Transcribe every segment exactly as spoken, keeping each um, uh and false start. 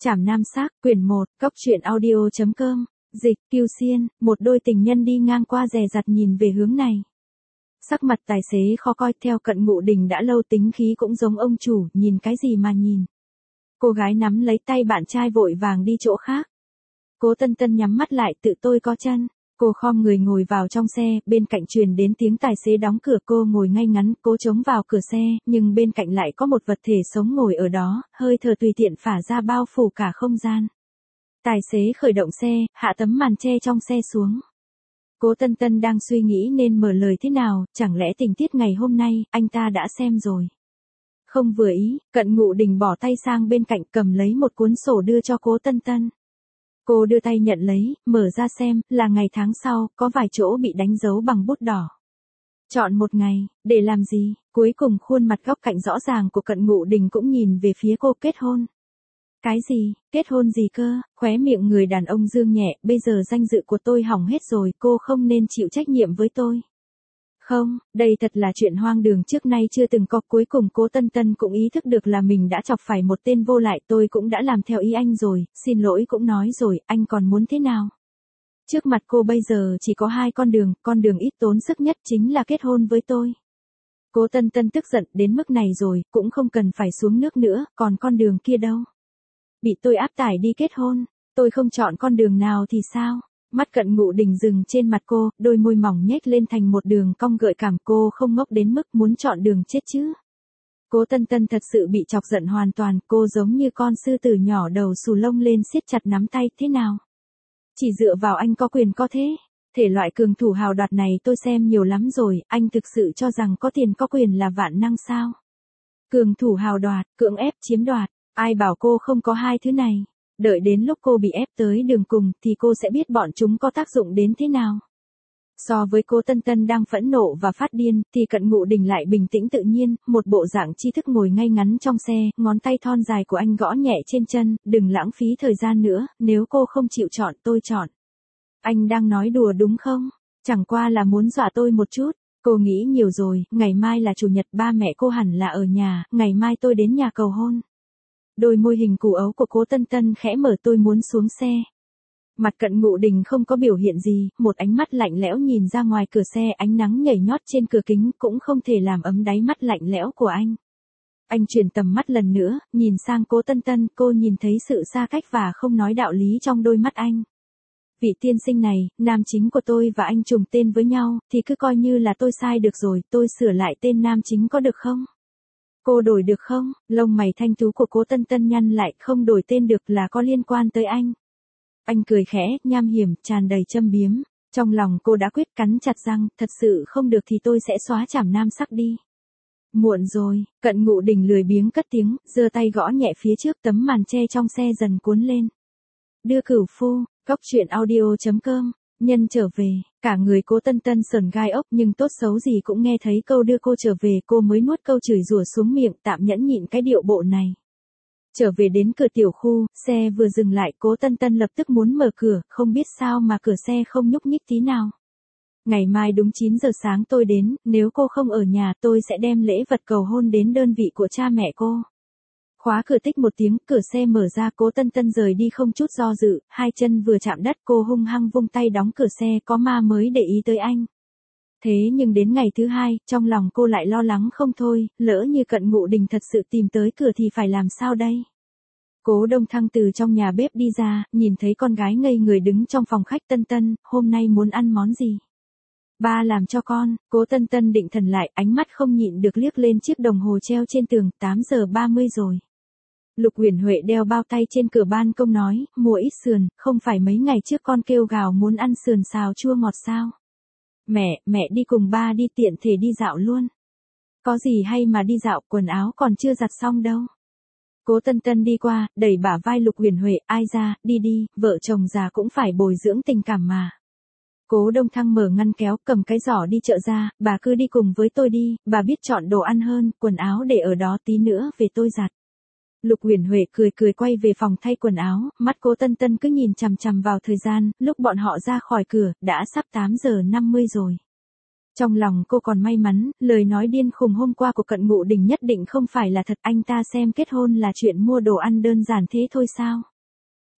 Trảm Nam Xác, quyển một, cóc truyện audio chấm com, dịch, Kiêu Xiên, một đôi tình nhân đi ngang qua dè dặt nhìn về hướng này. Sắc mặt tài xế khó coi, theo Cận Ngụ Đình đã lâu tính khí cũng giống ông chủ, nhìn cái gì mà nhìn. Cô gái nắm lấy tay bạn trai vội vàng đi chỗ khác. Cố Tân Tân nhắm mắt lại, tự tôi có chân. Cô khom người ngồi vào trong xe, bên cạnh truyền đến tiếng tài xế đóng cửa. Cô ngồi ngay ngắn, cố chống vào cửa xe, nhưng bên cạnh lại có một vật thể sống ngồi ở đó, hơi thở tùy tiện phả ra bao phủ cả không gian. Tài xế khởi động xe, hạ tấm màn che trong xe xuống. Cố Tân Tân đang suy nghĩ nên mở lời thế nào, chẳng lẽ tình tiết ngày hôm nay, anh ta đã xem rồi. Không vừa ý, Cận Ngụ Đình bỏ tay sang bên cạnh cầm lấy một cuốn sổ đưa cho Cố Tân Tân. Cô đưa tay nhận lấy, mở ra xem, là ngày tháng sau, có vài chỗ bị đánh dấu bằng bút đỏ. Chọn một ngày, để làm gì? Cuối cùng khuôn mặt góc cạnh rõ ràng của Cận Ngụ Đình cũng nhìn về phía cô. Kết hôn. Cái gì, kết hôn gì cơ? Khóe miệng người đàn ông dương nhẹ, bây giờ danh dự của tôi hỏng hết rồi, cô không nên chịu trách nhiệm với tôi. Không, đây thật là chuyện hoang đường trước nay chưa từng có. Cuối cùng Cố Tân Tân cũng ý thức được là mình đã chọc phải một tên vô lại. Tôi cũng đã làm theo ý anh rồi, xin lỗi cũng nói rồi, anh còn muốn thế nào? Trước mặt cô bây giờ chỉ có hai con đường, con đường ít tốn sức nhất chính là kết hôn với tôi. Cố Tân Tân tức giận, đến mức này rồi, cũng không cần phải xuống nước nữa, còn con đường kia đâu? Bị tôi áp tải đi kết hôn, tôi không chọn con đường nào thì sao? Mắt Cận Ngụ Đình dừng trên mặt cô, đôi môi mỏng nhếch lên thành một đường cong gợi cảm. Cô không ngốc đến mức muốn chọn đường chết chứ. Cố Tân Tân thật sự bị chọc giận hoàn toàn, cô giống như con sư tử nhỏ đầu xù lông lên siết chặt nắm tay. Thế nào? Chỉ dựa vào anh có quyền có thế? Thể loại cường thủ hào đoạt này tôi xem nhiều lắm rồi, anh thực sự cho rằng có tiền có quyền là vạn năng sao? Cường thủ hào đoạt, cưỡng ép chiếm đoạt, ai bảo cô không có hai thứ này? Đợi đến lúc cô bị ép tới đường cùng thì cô sẽ biết bọn chúng có tác dụng đến thế nào. So với Cố Tân Tân đang phẫn nộ và phát điên, thì Cận Ngụ Đình lại bình tĩnh tự nhiên, một bộ dạng tri thức ngồi ngay ngắn trong xe, ngón tay thon dài của anh gõ nhẹ trên chân. Đừng lãng phí thời gian nữa, nếu cô không chịu chọn tôi chọn. Anh đang nói đùa đúng không? Chẳng qua là muốn dọa tôi một chút. Cô nghĩ nhiều rồi, ngày mai là chủ nhật, ba mẹ cô hẳn là ở nhà, ngày mai tôi đến nhà cầu hôn. Đôi môi hình củ ấu của Cố Tân Tân khẽ mở. Tôi muốn xuống xe. Mặt Cận Ngụ Đình không có biểu hiện gì, một ánh mắt lạnh lẽo nhìn ra ngoài cửa xe. Ánh nắng nhảy nhót trên cửa kính cũng không thể làm ấm đáy mắt lạnh lẽo của anh. Anh chuyển tầm mắt lần nữa, nhìn sang Cố Tân Tân. Cô nhìn thấy sự xa cách và không nói đạo lý trong đôi mắt anh. Vị tiên sinh này, nam chính của tôi và anh trùng tên với nhau, thì cứ coi như là tôi sai được rồi, tôi sửa lại tên nam chính có được không? Cô đổi được không? Lông mày thanh tú của Cố Tân Tân nhăn lại. Không đổi tên được là có liên quan tới anh. Anh cười khẽ, nham hiểm, tràn đầy châm biếm. Trong lòng cô đã quyết, cắn chặt răng, thật sự không được thì tôi sẽ xóa Trảm Nam Sắc đi. Muộn rồi, Cận Ngụ Đình lười biếng cất tiếng, giơ tay gõ nhẹ phía trước. Tấm màn che trong xe dần cuốn lên. Đưa cửu phu, cóc truyện audio chấm com. Nhân trở về, cả người Cố Tân Tân sờn gai ốc, nhưng tốt xấu gì cũng nghe thấy câu đưa cô trở về. Cô mới nuốt câu chửi rủa xuống miệng, tạm nhẫn nhịn cái điệu bộ này. Trở về đến cửa tiểu khu, xe vừa dừng lại, Cố Tân Tân lập tức muốn mở cửa, không biết sao mà cửa xe không nhúc nhích tí nào. Ngày mai đúng chín giờ sáng tôi đến, nếu cô không ở nhà tôi sẽ đem lễ vật cầu hôn đến đơn vị của cha mẹ cô. Khóa cửa tích một tiếng, cửa xe mở ra. Cố Tân Tân rời đi không chút do dự, hai chân vừa chạm đất cô hung hăng vung tay đóng cửa xe. Có ma mới để ý tới anh. Thế nhưng đến ngày thứ hai, trong lòng cô lại lo lắng không thôi, lỡ như Cận Ngụ Đình thật sự tìm tới cửa thì phải làm sao đây? Cố Đông Thăng từ trong nhà bếp đi ra, nhìn thấy con gái ngây người đứng trong phòng khách. Tân Tân, hôm nay muốn ăn món gì? Ba làm cho con. Cố Tân Tân định thần lại, ánh mắt không nhịn được liếc lên chiếc đồng hồ treo trên tường. Tám giờ ba mươi rồi. Lục Uyển Huệ đeo bao tay trên cửa ban công nói, mua ít sườn, không phải mấy ngày trước con kêu gào muốn ăn sườn xào chua ngọt sao? Mẹ, mẹ đi cùng ba đi, tiện thể đi dạo luôn. Có gì hay mà đi dạo, quần áo còn chưa giặt xong đâu. Cố Tân Tân đi qua, đẩy bả vai Lục Uyển Huệ, ai ra, đi đi, vợ chồng già cũng phải bồi dưỡng tình cảm mà. Cố Đông Thăng mở ngăn kéo, cầm cái giỏ đi chợ ra. Bà cứ đi cùng với tôi đi, bà biết chọn đồ ăn hơn, quần áo để ở đó, tí nữa về tôi giặt. Lục Uyển Huệ cười cười quay về phòng thay quần áo, mắt Cố Tân Tân cứ nhìn chằm chằm vào thời gian. Lúc bọn họ ra khỏi cửa, đã sắp tám giờ năm mươi rồi. Trong lòng cô còn may mắn, lời nói điên khùng hôm qua của Cận Ngụ Đình nhất định không phải là thật. Anh ta xem kết hôn là chuyện mua đồ ăn đơn giản thế thôi sao?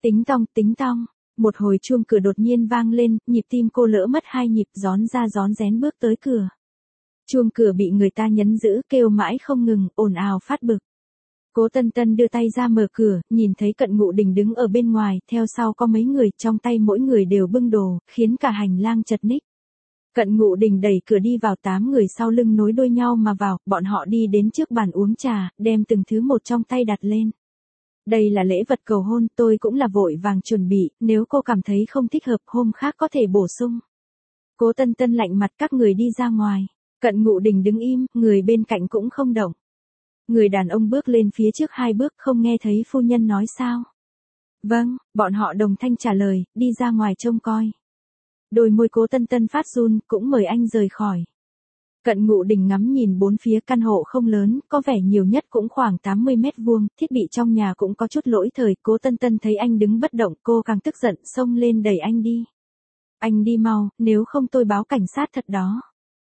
Tính tong, tính tong. Một hồi chuông cửa đột nhiên vang lên, nhịp tim cô lỡ mất hai nhịp, rón ra rón rén bước tới cửa. Chuông cửa bị người ta nhấn giữ, kêu mãi không ngừng, ồn ào phát bực. Cố Tân Tân đưa tay ra mở cửa, nhìn thấy Cận Ngụ Đình đứng ở bên ngoài, theo sau có mấy người, trong tay mỗi người đều bưng đồ, khiến cả hành lang chật ních. Cận Ngụ Đình đẩy cửa đi vào, tám người sau lưng nối đuôi nhau mà vào, bọn họ đi đến trước bàn uống trà, đem từng thứ một trong tay đặt lên. Đây là lễ vật cầu hôn, tôi cũng là vội vàng chuẩn bị, nếu cô cảm thấy không thích hợp hôm khác có thể bổ sung. Cố Tân Tân lạnh mặt, các người đi ra ngoài. Cận Ngụ Đình đứng im, người bên cạnh cũng không động. Người đàn ông bước lên phía trước hai bước, không nghe thấy phu nhân nói sao. Vâng, bọn họ đồng thanh trả lời, đi ra ngoài trông coi. Đôi môi Cố Tân Tân phát run, cũng mời anh rời khỏi. Cận Ngụ Đình ngắm nhìn bốn phía, căn hộ không lớn, có vẻ nhiều nhất cũng khoảng tám mươi mét vuông, thiết bị trong nhà cũng có chút lỗi thời. Cố Tân Tân thấy anh đứng bất động, cô càng tức giận, xông lên đẩy anh đi. Anh đi mau, nếu không tôi báo cảnh sát thật đó.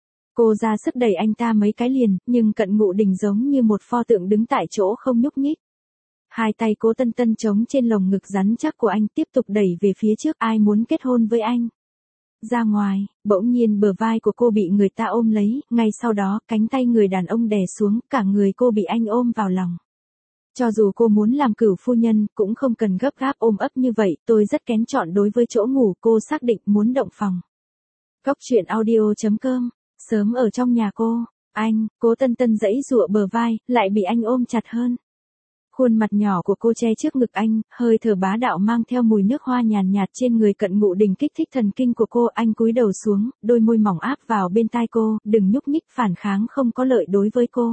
Cô ra sức đẩy anh ta mấy cái liền, nhưng Cận Ngụ Đình giống như một pho tượng đứng tại chỗ không nhúc nhích. Hai tay Cố Tân Tân chống trên lồng ngực rắn chắc của anh, tiếp tục đẩy về phía trước, ai muốn kết hôn với anh. Ra ngoài, bỗng nhiên bờ vai của cô bị người ta ôm lấy, ngay sau đó cánh tay người đàn ông đè xuống, cả người cô bị anh ôm vào lòng. Cho dù cô muốn làm cửu phu nhân, cũng không cần gấp gáp ôm ấp như vậy, tôi rất kén chọn đối với chỗ ngủ, cô xác định muốn động phòng. Cóc truyện audio chấm com, sớm ở trong nhà cô, anh, Cố Tân Tân giãy giụa bờ vai, lại bị anh ôm chặt hơn. Khuôn mặt nhỏ của cô che trước ngực anh, hơi thở bá đạo mang theo mùi nước hoa nhàn nhạt trên người Cận Ngụ Đình kích thích thần kinh của cô, anh cúi đầu xuống, đôi môi mỏng áp vào bên tai cô, đừng nhúc nhích, phản kháng không có lợi đối với cô.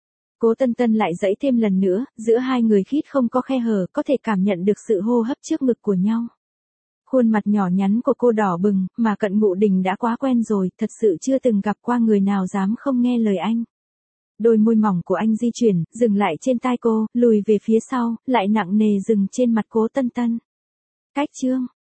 Cố Tân Tân lại giãy thêm lần nữa, giữa hai người khít không có khe hở, có thể cảm nhận được sự hô hấp trước ngực của nhau. Khuôn mặt nhỏ nhắn của cô đỏ bừng, mà Cận Ngụ Đình đã quá quen rồi, thật sự chưa từng gặp qua người nào dám không nghe lời anh. Đôi môi mỏng của anh di chuyển, dừng lại trên tai cô, lùi về phía sau, lại nặng nề dừng trên mặt Cố Tân Tân. Cách chương